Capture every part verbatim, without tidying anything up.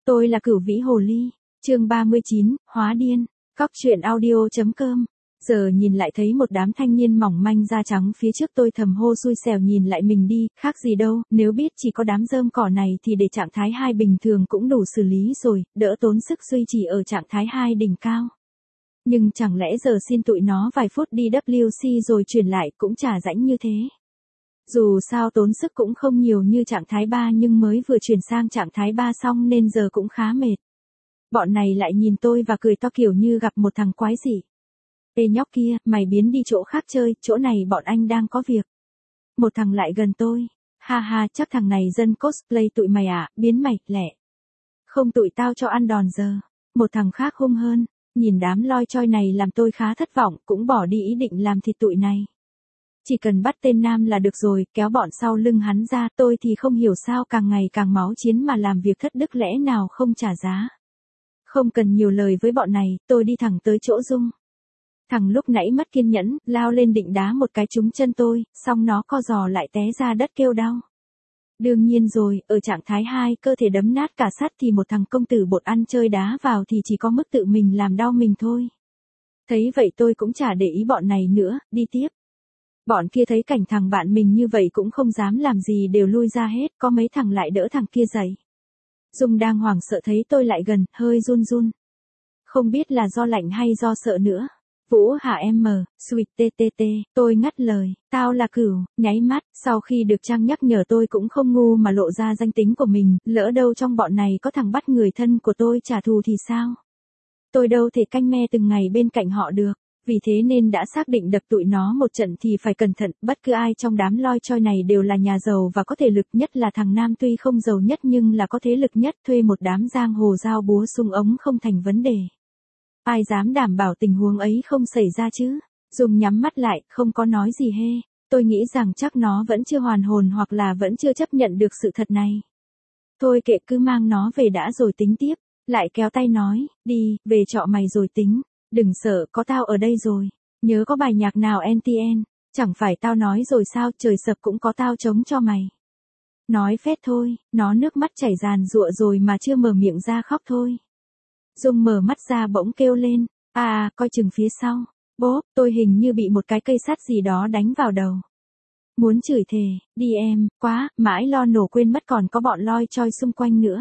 Tôi là Cửu Vĩ Hồ Ly, chương ba mươi chín, Hóa Điên, Cóc truyện audio.com. Giờ nhìn lại thấy một đám thanh niên mỏng manh da trắng phía trước tôi thầm hô xui xẻo nhìn lại mình đi, khác gì đâu, nếu biết chỉ có đám rơm cỏ này thì để trạng thái hai bình thường cũng đủ xử lý rồi, đỡ tốn sức duy trì ở trạng thái hai đỉnh cao. Nhưng chẳng lẽ giờ xin tụi nó vài phút đi W C rồi chuyển lại cũng chả rãnh như thế. Dù sao tốn sức cũng không nhiều như trạng thái ba nhưng mới vừa chuyển sang trạng thái ba xong nên giờ cũng khá mệt. Bọn này lại nhìn tôi và cười to kiểu như gặp một thằng quái dị. Ê nhóc kia, mày biến đi chỗ khác chơi, chỗ này bọn anh đang có việc. Một thằng lại gần tôi. Ha ha, chắc thằng này dân cosplay tụi mày à, biến mày, lẹ. Không tụi tao cho ăn đòn giờ. Một thằng khác hung hơn. Nhìn đám loi choi này làm tôi khá thất vọng, cũng bỏ đi ý định làm thịt tụi này. Chỉ cần bắt tên nam là được rồi, kéo bọn sau lưng hắn ra, tôi thì không hiểu sao càng ngày càng máu chiến mà làm việc thất đức lẽ nào không trả giá. Không cần nhiều lời với bọn này, tôi đi thẳng tới chỗ Dung. Thằng lúc nãy mất kiên nhẫn, lao lên định đá một cái trúng chân tôi, xong nó co giò lại té ra đất kêu đau. Đương nhiên rồi, ở trạng thái hai cơ thể đấm nát cả sắt thì một thằng công tử bột ăn chơi đá vào thì chỉ có mức tự mình làm đau mình thôi. Thấy vậy tôi cũng chả để ý bọn này nữa, đi tiếp. Bọn kia thấy cảnh thằng bạn mình như vậy cũng không dám làm gì đều lui ra hết, có mấy thằng lại đỡ thằng kia dậy. Dung đang hoảng sợ thấy tôi lại gần, hơi run run. Không biết là do lạnh hay do sợ nữa. Vũ hả em mờ, sweet ttt, tôi ngắt lời, tao là Cửu, nháy mắt, sau khi được Trang nhắc nhở tôi cũng không ngu mà lộ ra danh tính của mình, lỡ đâu trong bọn này có thằng bắt người thân của tôi trả thù thì sao? Tôi đâu thể canh me từng ngày bên cạnh họ được, vì thế nên đã xác định đập tụi nó một trận thì phải cẩn thận, bất cứ ai trong đám loi choi này đều là nhà giàu và có thể lực nhất là thằng Nam tuy không giàu nhất nhưng là có thế lực nhất, thuê một đám giang hồ dao búa súng ống không thành vấn đề. Ai dám đảm bảo tình huống ấy không xảy ra chứ? Dung nhắm mắt lại, không có nói gì hê. Tôi nghĩ rằng chắc nó vẫn chưa hoàn hồn hoặc là vẫn chưa chấp nhận được sự thật này. Thôi kệ cứ mang nó về đã rồi tính tiếp. Lại kéo tay nói, đi, về trọ mày rồi tính. Đừng sợ, có tao ở đây rồi. Nhớ có bài nhạc nào en tê en. Chẳng phải tao nói rồi sao, trời sập cũng có tao chống cho mày. Nói phét thôi, nó nước mắt chảy ràn rụa rồi mà chưa mở miệng ra khóc thôi. Dung mở mắt ra bỗng kêu lên, à, à coi chừng phía sau, bốp, tôi hình như bị một cái cây sắt gì đó đánh vào đầu. Muốn chửi thề, đi em, quá, mãi lo nổ quên mất còn có bọn loi choi xung quanh nữa.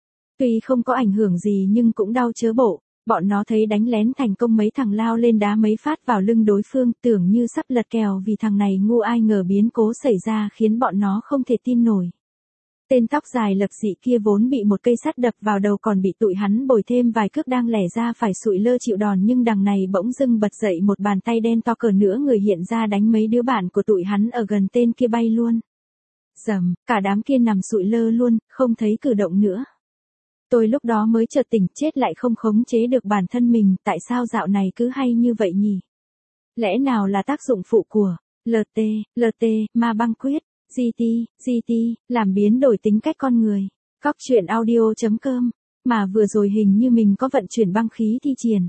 Tuy không có ảnh hưởng gì nhưng cũng đau chớ bộ, bọn nó thấy đánh lén thành công mấy thằng lao lên đá mấy phát vào lưng đối phương tưởng như sắp lật kèo vì thằng này ngu ai ngờ biến cố xảy ra khiến bọn nó không thể tin nổi. Tên tóc dài lập dị kia vốn bị một cây sắt đập vào đầu còn bị tụi hắn bồi thêm vài cước đang lẻ ra phải sụi lơ chịu đòn nhưng đằng này bỗng dưng bật dậy một bàn tay đen to cỡ nữa người hiện ra đánh mấy đứa bạn của tụi hắn ở gần tên kia bay luôn. Dầm, cả đám kia nằm sụi lơ luôn, không thấy cử động nữa. Tôi lúc đó mới chợt tỉnh chết lại không khống chế được bản thân mình, tại sao dạo này cứ hay như vậy nhỉ? Lẽ nào là tác dụng phụ của lờ tê, lờ tê, ma băng quyết? giê tê, giê tê, làm biến đổi tính cách con người. Cóc truyện audio.com. Mà vừa rồi hình như mình có vận chuyển băng khí thi triển.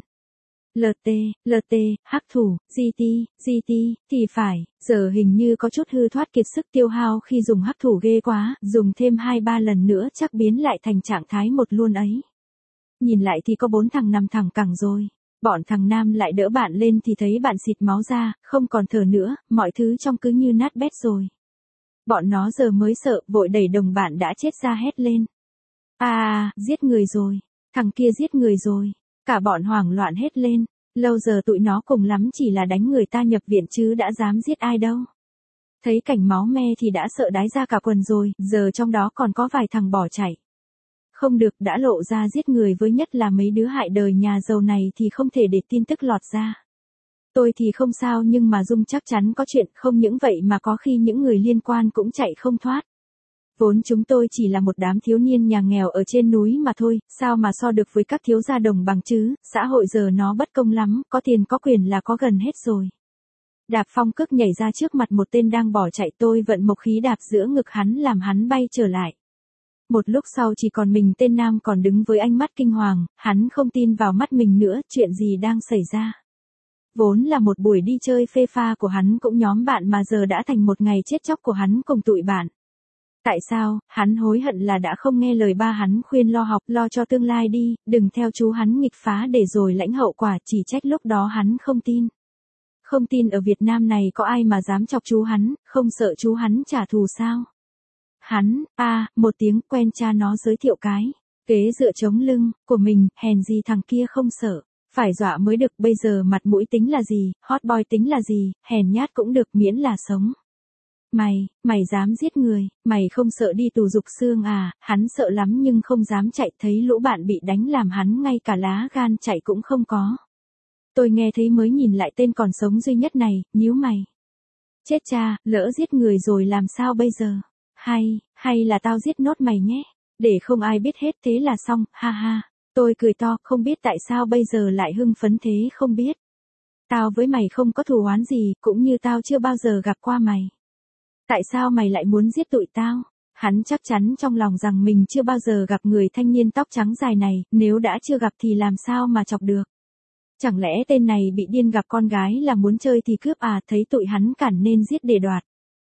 lờ tê, lờ tê, hắc thủ, giê tê, giê tê, thì phải, giờ hình như có chút hư thoát kiệt sức tiêu hao khi dùng hắc thủ ghê quá, dùng thêm hai ba lần nữa chắc biến lại thành trạng thái một luôn ấy. Nhìn lại thì có bốn thằng nằm thẳng cẳng rồi. Bọn thằng Nam lại đỡ bạn lên thì thấy bạn xịt máu ra, không còn thở nữa, mọi thứ trong cứ như nát bét rồi. Bọn nó giờ mới sợ, vội đẩy đồng bạn đã chết ra hét lên. À, giết người rồi, thằng kia giết người rồi, cả bọn hoảng loạn hết lên, lâu giờ tụi nó cùng lắm chỉ là đánh người ta nhập viện chứ đã dám giết ai đâu. Thấy cảnh máu me thì đã sợ đái ra cả quần rồi, giờ trong đó còn có vài thằng bỏ chạy. Không được, đã lộ ra giết người với nhất là mấy đứa hại đời nhà giàu này thì không thể để tin tức lọt ra. Tôi thì không sao nhưng mà Dung chắc chắn có chuyện, không những vậy mà có khi những người liên quan cũng chạy không thoát. Vốn chúng tôi chỉ là một đám thiếu niên nhà nghèo ở trên núi mà thôi, sao mà so được với các thiếu gia đồng bằng chứ, xã hội giờ nó bất công lắm, có tiền có quyền là có gần hết rồi. Đạp phong cước nhảy ra trước mặt một tên đang bỏ chạy tôi vận mộc khí đạp giữa ngực hắn làm hắn bay trở lại. Một lúc sau chỉ còn mình tên Nam còn đứng với ánh mắt kinh hoàng, hắn không tin vào mắt mình nữa, chuyện gì đang xảy ra. Vốn là một buổi đi chơi phê pha của hắn cũng nhóm bạn mà giờ đã thành một ngày chết chóc của hắn cùng tụi bạn. Tại sao, hắn hối hận là đã không nghe lời ba hắn khuyên lo học, lo cho tương lai đi, đừng theo chú hắn nghịch phá để rồi lãnh hậu quả, chỉ trách lúc đó hắn không tin. Không tin ở Việt Nam này có ai mà dám chọc chú hắn, không sợ chú hắn trả thù sao? Hắn, a à, một tiếng quen cha nó giới thiệu cái, kế dựa chống lưng, của mình, hèn gì thằng kia không sợ. Phải dọa mới được, bây giờ mặt mũi tính là gì, hot boy tính là gì, hèn nhát cũng được miễn là sống. Mày, mày dám giết người, mày không sợ đi tù dục xương à, hắn sợ lắm nhưng không dám chạy, thấy lũ bạn bị đánh làm hắn ngay cả lá gan chạy cũng không có. Tôi nghe thấy mới nhìn lại tên còn sống duy nhất này, nhíu mày. Chết cha, lỡ giết người rồi làm sao bây giờ? Hay, hay là tao giết nốt mày nhé, để không ai biết hết thế là xong, ha ha. Tôi cười to, không biết tại sao bây giờ lại hưng phấn thế không biết. Tao với mày không có thù oán gì, cũng như tao chưa bao giờ gặp qua mày. Tại sao mày lại muốn giết tụi tao? Hắn chắc chắn trong lòng rằng mình chưa bao giờ gặp người thanh niên tóc trắng dài này, nếu đã chưa gặp thì làm sao mà chọc được. Chẳng lẽ tên này bị điên gặp con gái là muốn chơi thì cướp à, thấy tụi hắn cản nên giết để đoạt.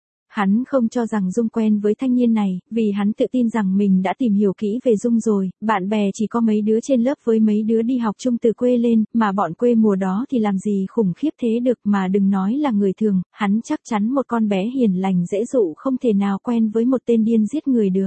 Hắn không cho rằng Dung quen với thanh niên này, vì hắn tự tin rằng mình đã tìm hiểu kỹ về Dung rồi, bạn bè chỉ có mấy đứa trên lớp với mấy đứa đi học chung từ quê lên, mà bọn quê mùa đó thì làm gì khủng khiếp thế được mà đừng nói là người thường, hắn chắc chắn một con bé hiền lành dễ dụ không thể nào quen với một tên điên giết người được.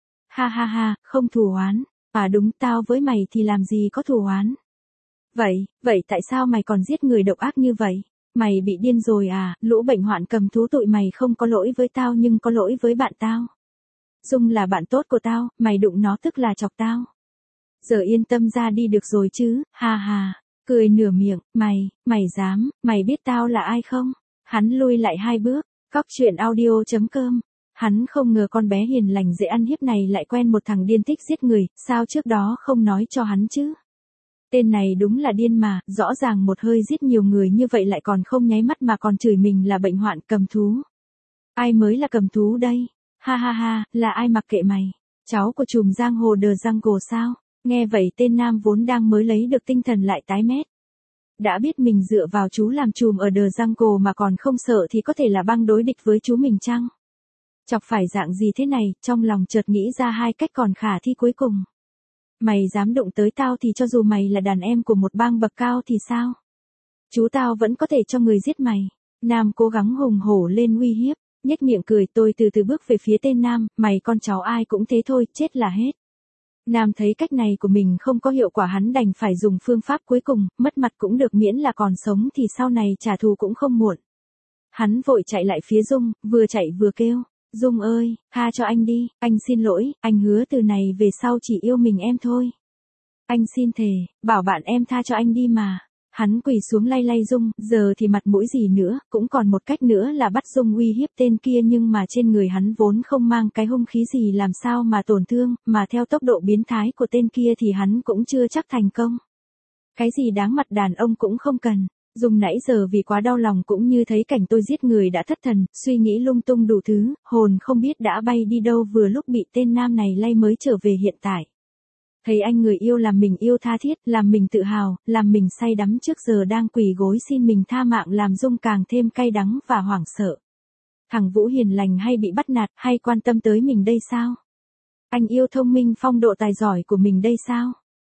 Ha ha ha, không thù oán, à đúng tao với mày thì làm gì có thù oán. Vậy, vậy tại sao mày còn giết người độc ác như vậy? Mày bị điên rồi à, lũ bệnh hoạn cầm thú tụi mày không có lỗi với tao nhưng có lỗi với bạn tao. Dung là bạn tốt của tao, mày đụng nó tức là chọc tao. Giờ yên tâm ra đi được rồi chứ, ha ha, cười nửa miệng, mày, mày dám, mày biết tao là ai không? Hắn lui lại hai bước, cóc truyện audio chấm com. Hắn không ngờ con bé hiền lành dễ ăn hiếp này lại quen một thằng điên thích giết người, sao trước đó không nói cho hắn chứ? Tên này đúng là điên mà, rõ ràng một hơi giết nhiều người như vậy lại còn không nháy mắt mà còn chửi mình là bệnh hoạn cầm thú. Ai mới là cầm thú đây? Ha ha ha, là ai mặc kệ mày? Cháu của trùm giang hồ The Jungle sao? Nghe vậy tên nam vốn đang mới lấy được tinh thần lại tái mét. Đã biết mình dựa vào chú làm trùm ở The Jungle mà còn không sợ thì có thể là băng đối địch với chú mình chăng? Chọc phải dạng gì thế này, trong lòng chợt nghĩ ra hai cách còn khả thi cuối cùng. Mày dám đụng tới tao thì cho dù mày là đàn em của một bang bậc cao thì sao? Chú tao vẫn có thể cho người giết mày. Nam cố gắng hùng hổ lên uy hiếp, nhếch miệng cười, tôi từ từ bước về phía tên Nam, mày con cháu ai cũng thế thôi, chết là hết. Nam thấy cách này của mình không có hiệu quả hắn đành phải dùng phương pháp cuối cùng, mất mặt cũng được miễn là còn sống thì sau này trả thù cũng không muộn. Hắn vội chạy lại phía Dung, vừa chạy vừa kêu. Dung ơi, tha cho anh đi, anh xin lỗi, anh hứa từ này về sau chỉ yêu mình em thôi. Anh xin thề, bảo bạn em tha cho anh đi mà. Hắn quỳ xuống lay lay Dung, giờ thì mặt mũi gì nữa, cũng còn một cách nữa là bắt Dung uy hiếp tên kia nhưng mà trên người hắn vốn không mang cái hung khí gì làm sao mà tổn thương, mà theo tốc độ biến thái của tên kia thì hắn cũng chưa chắc thành công. Cái gì đáng mặt đàn ông cũng không cần. Dung nãy giờ vì quá đau lòng cũng như thấy cảnh tôi giết người đã thất thần, suy nghĩ lung tung đủ thứ, hồn không biết đã bay đi đâu vừa lúc bị tên nam này lay mới trở về hiện tại. Thấy anh người yêu làm mình yêu tha thiết, làm mình tự hào, làm mình say đắm trước giờ đang quỳ gối xin mình tha mạng làm Dung càng thêm cay đắng và hoảng sợ. Thằng Vũ hiền lành hay bị bắt nạt, hay quan tâm tới mình đây sao? Anh yêu thông minh phong độ tài giỏi của mình đây sao?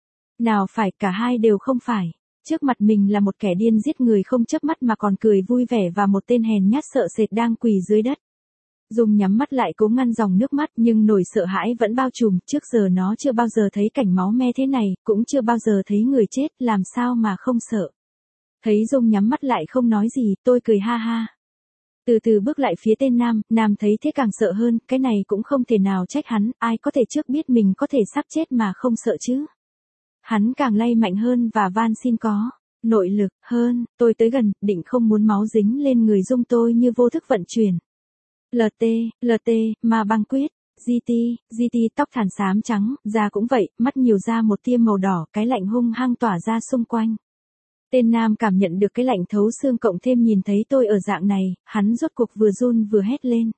Nào phải, cả hai đều không phải. Trước mặt mình là một kẻ điên giết người không chớp mắt mà còn cười vui vẻ và một tên hèn nhát sợ sệt đang quỳ dưới đất. Dung nhắm mắt lại cố ngăn dòng nước mắt nhưng nỗi sợ hãi vẫn bao trùm, trước giờ nó chưa bao giờ thấy cảnh máu me thế này, cũng chưa bao giờ thấy người chết, làm sao mà không sợ. Thấy Dung nhắm mắt lại không nói gì, tôi cười ha ha. Từ từ bước lại phía tên Nam, Nam thấy thế càng sợ hơn, cái này cũng không thể nào trách hắn, ai có thể trước biết mình có thể sắp chết mà không sợ chứ. Hắn càng lay mạnh hơn và van xin có nội lực hơn, tôi tới gần, định không muốn máu dính lên người Dung tôi như vô thức vận chuyển. lờ tê, lờ tê, ma băng quyết, giê tê, giê tê tóc thàn xám trắng, da cũng vậy, mắt nhiều ra một tia màu đỏ, cái lạnh hung hăng tỏa ra xung quanh. Tên Nam cảm nhận được cái lạnh thấu xương cộng thêm nhìn thấy tôi ở dạng này, hắn rốt cuộc vừa run vừa hét lên.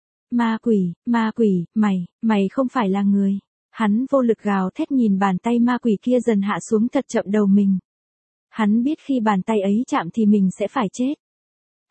Ma quỷ, ma quỷ, mày, mày không phải là người. Hắn vô lực gào thét nhìn bàn tay ma quỷ kia dần hạ xuống thật chậm đầu mình. Hắn biết khi bàn tay ấy chạm thì mình sẽ phải chết.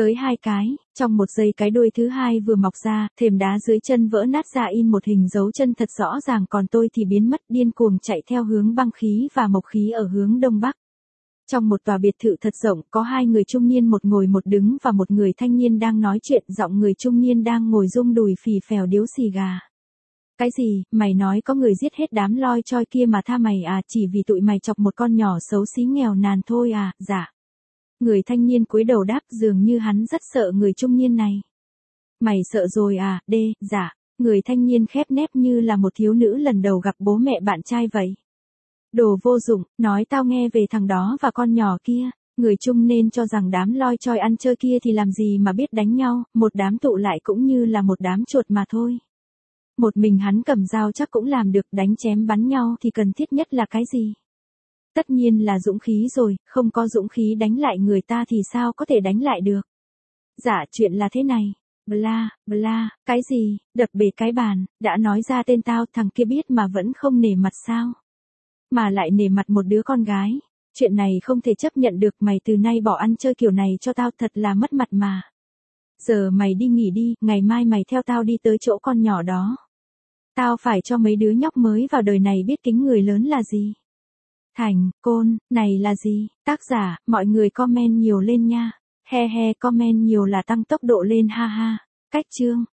Tới hai cái, trong một giây cái đuôi thứ hai vừa mọc ra, thềm đá dưới chân vỡ nát ra in một hình dấu chân thật rõ ràng, còn tôi thì biến mất điên cuồng chạy theo hướng băng khí và mộc khí ở hướng đông bắc. Trong một tòa biệt thự thật rộng, có hai người trung niên, một ngồi một đứng và một người thanh niên đang nói chuyện, giọng người trung niên đang ngồi rung đùi phì phèo điếu xì gà. Cái gì, mày nói có người giết hết đám loi choi kia mà tha mày à, chỉ vì tụi mày chọc một con nhỏ xấu xí nghèo nàn thôi à, dạ. Người thanh niên cúi đầu đáp, dường như hắn rất sợ người trung niên này. Mày sợ rồi à, đê, dạ. Người thanh niên khép nép như là một thiếu nữ lần đầu gặp bố mẹ bạn trai vậy. Đồ vô dụng, nói tao nghe về thằng đó và con nhỏ kia. Người trung nên cho rằng đám loi choi ăn chơi kia thì làm gì mà biết đánh nhau, một đám tụ lại cũng như là một đám chuột mà thôi. Một mình hắn cầm dao chắc cũng làm được, đánh chém bắn nhau thì cần thiết nhất là cái gì? Tất nhiên là dũng khí rồi, không có dũng khí đánh lại người ta thì sao có thể đánh lại được? Dạ chuyện là thế này. Bla, bla, cái gì, đập bể cái bàn, đã nói ra tên tao, thằng kia biết mà vẫn không nể mặt sao? Mà lại nể mặt một đứa con gái. Chuyện này không thể chấp nhận được, mày từ nay bỏ ăn chơi kiểu này cho tao, thật là mất mặt mà. Giờ mày đi nghỉ đi, ngày mai mày theo tao đi tới chỗ con nhỏ đó. Tao phải cho mấy đứa nhóc mới vào đời này biết kính người lớn là gì. Thành, Côn, này là gì? Tác giả, mọi người comment nhiều lên nha. He he, comment nhiều là tăng tốc độ lên ha ha. Cách chương.